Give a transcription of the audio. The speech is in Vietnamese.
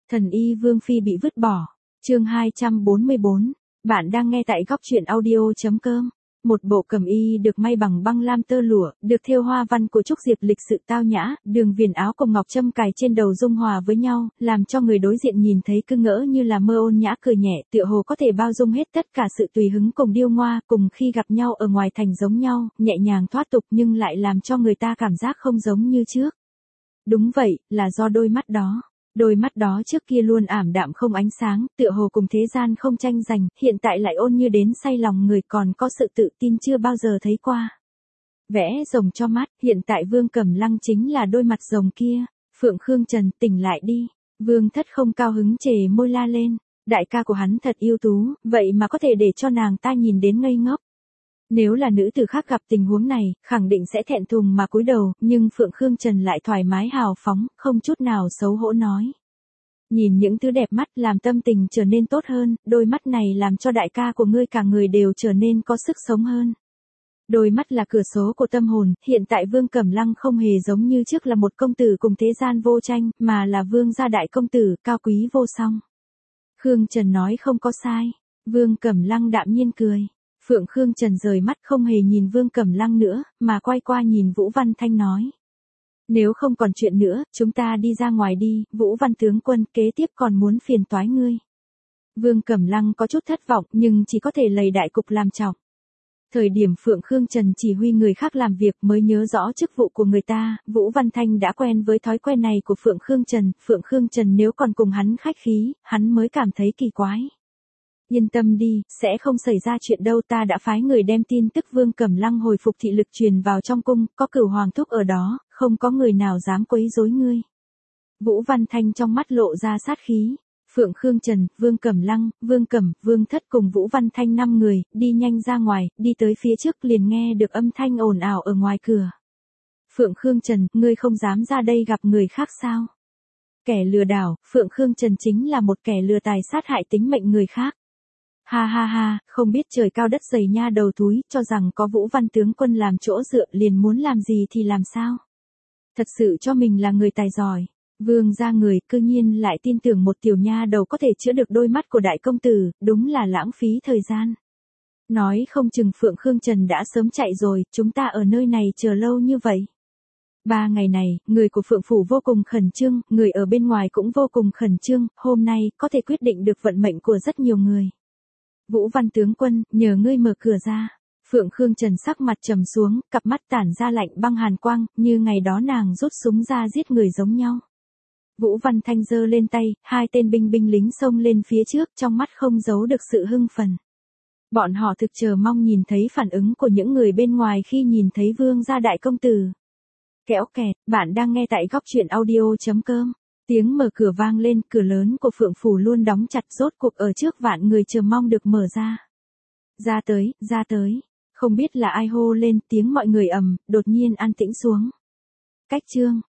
Thần y Vương Phi bị vứt bỏ. Chương 244. Bạn đang nghe tại góc truyện audio.com. Một bộ cẩm y được may bằng băng lam tơ lụa, được thêu hoa văn của Trúc Diệp lịch sự tao nhã, đường viền áo cùng ngọc trâm cài trên đầu dung hòa với nhau, làm cho người đối diện nhìn thấy cứ ngỡ như là mơ ôn nhã cười nhẹ, tựa hồ có thể bao dung hết tất cả sự tùy hứng cùng điêu ngoa, cùng khi gặp nhau ở ngoài thành giống nhau, nhẹ nhàng thoát tục nhưng lại làm cho người ta cảm giác không giống như trước. Đúng vậy, là do đôi mắt đó. Đôi mắt đó trước kia luôn ảm đạm không ánh sáng, tựa hồ cùng thế gian không tranh giành, hiện tại lại ôn như đến say lòng người, còn có sự tự tin chưa bao giờ thấy qua. Vẽ rồng cho mắt, hiện tại Vương Cẩm Lăng chính là đôi mặt rồng kia. Phượng Khương Trần, tỉnh lại đi. Vương Thất không cao hứng chề môi la lên. Đại ca của hắn thật ưu tú, vậy mà có thể để cho nàng ta nhìn đến ngây ngốc. Nếu là nữ tử khác gặp tình huống này, khẳng định sẽ thẹn thùng mà cúi đầu, nhưng Phượng Khương Trần lại thoải mái hào phóng, không chút nào xấu hổ nói. Nhìn những thứ đẹp mắt làm tâm tình trở nên tốt hơn, đôi mắt này làm cho đại ca của ngươi cả người đều trở nên có sức sống hơn. Đôi mắt là cửa sổ của tâm hồn, hiện tại Vương Cẩm Lăng không hề giống như trước là một công tử cùng thế gian vô tranh, mà là vương gia đại công tử, cao quý vô song. Khương Trần nói không có sai. Vương Cẩm Lăng đạm nhiên cười. Phượng Khương Trần rời mắt không hề nhìn Vương Cẩm Lăng nữa, mà quay qua nhìn Vũ Văn Thanh nói. Nếu không còn chuyện nữa, chúng ta đi ra ngoài đi, Vũ Văn tướng quân, kế tiếp còn muốn phiền toái ngươi. Vương Cẩm Lăng có chút thất vọng nhưng chỉ có thể lầy đại cục làm trọng. Thời điểm Phượng Khương Trần chỉ huy người khác làm việc mới nhớ rõ chức vụ của người ta, Vũ Văn Thanh đã quen với thói quen này của Phượng Khương Trần nếu còn cùng hắn khách khí, hắn mới cảm thấy kỳ quái. Yên tâm đi, sẽ không xảy ra chuyện đâu, ta đã phái người đem tin tức Vương Cẩm Lăng hồi phục thị lực truyền vào trong cung, có Cửu Hoàng thúc ở đó, không có người nào dám quấy rối ngươi. Vũ Văn Thanh trong mắt lộ ra sát khí. Phượng Khương Trần, Vương Cẩm Lăng, Vương Cẩm, Vương Thất cùng Vũ Văn Thanh 5 người, đi nhanh ra ngoài, đi tới phía trước liền nghe được âm thanh ồn ào ở ngoài cửa. Phượng Khương Trần, ngươi không dám ra đây gặp người khác sao? Kẻ lừa đảo, Phượng Khương Trần chính là một kẻ lừa tài sát hại tính mệnh người khác. Ha ha ha, không biết trời cao đất dày nha đầu thúi, cho rằng có Vũ Văn tướng quân làm chỗ dựa liền muốn làm gì thì làm sao. Thật sự cho mình là người tài giỏi. Vương gia người cư nhiên lại tin tưởng một tiểu nha đầu có thể chữa được đôi mắt của đại công tử, đúng là lãng phí thời gian. Nói không chừng Phượng Khương Trần đã sớm chạy rồi, chúng ta ở nơi này chờ lâu như vậy. 3 ngày này, người của Phượng Phủ vô cùng khẩn trương, người ở bên ngoài cũng vô cùng khẩn trương, hôm nay có thể quyết định được vận mệnh của rất nhiều người. Vũ Văn tướng quân, nhờ ngươi mở cửa ra. Phượng Khương Trần sắc mặt trầm xuống, cặp mắt tản ra lạnh băng hàn quang, như ngày đó nàng rút súng ra giết người giống nhau. Vũ Văn Thanh giơ lên tay, 2 tên binh lính xông lên phía trước, trong mắt không giấu được sự hưng phấn. Bọn họ thực chờ mong nhìn thấy phản ứng của những người bên ngoài khi nhìn thấy Vương gia đại công tử. Kéo kẹt, bạn đang nghe tại góc truyện audio.com. Tiếng mở cửa vang lên, cửa lớn của Phượng Phủ luôn đóng chặt, rốt cuộc ở trước vạn người chờ mong được mở ra. Ra tới, không biết là ai hô lên, tiếng mọi người đột nhiên an tĩnh xuống. Cách chương.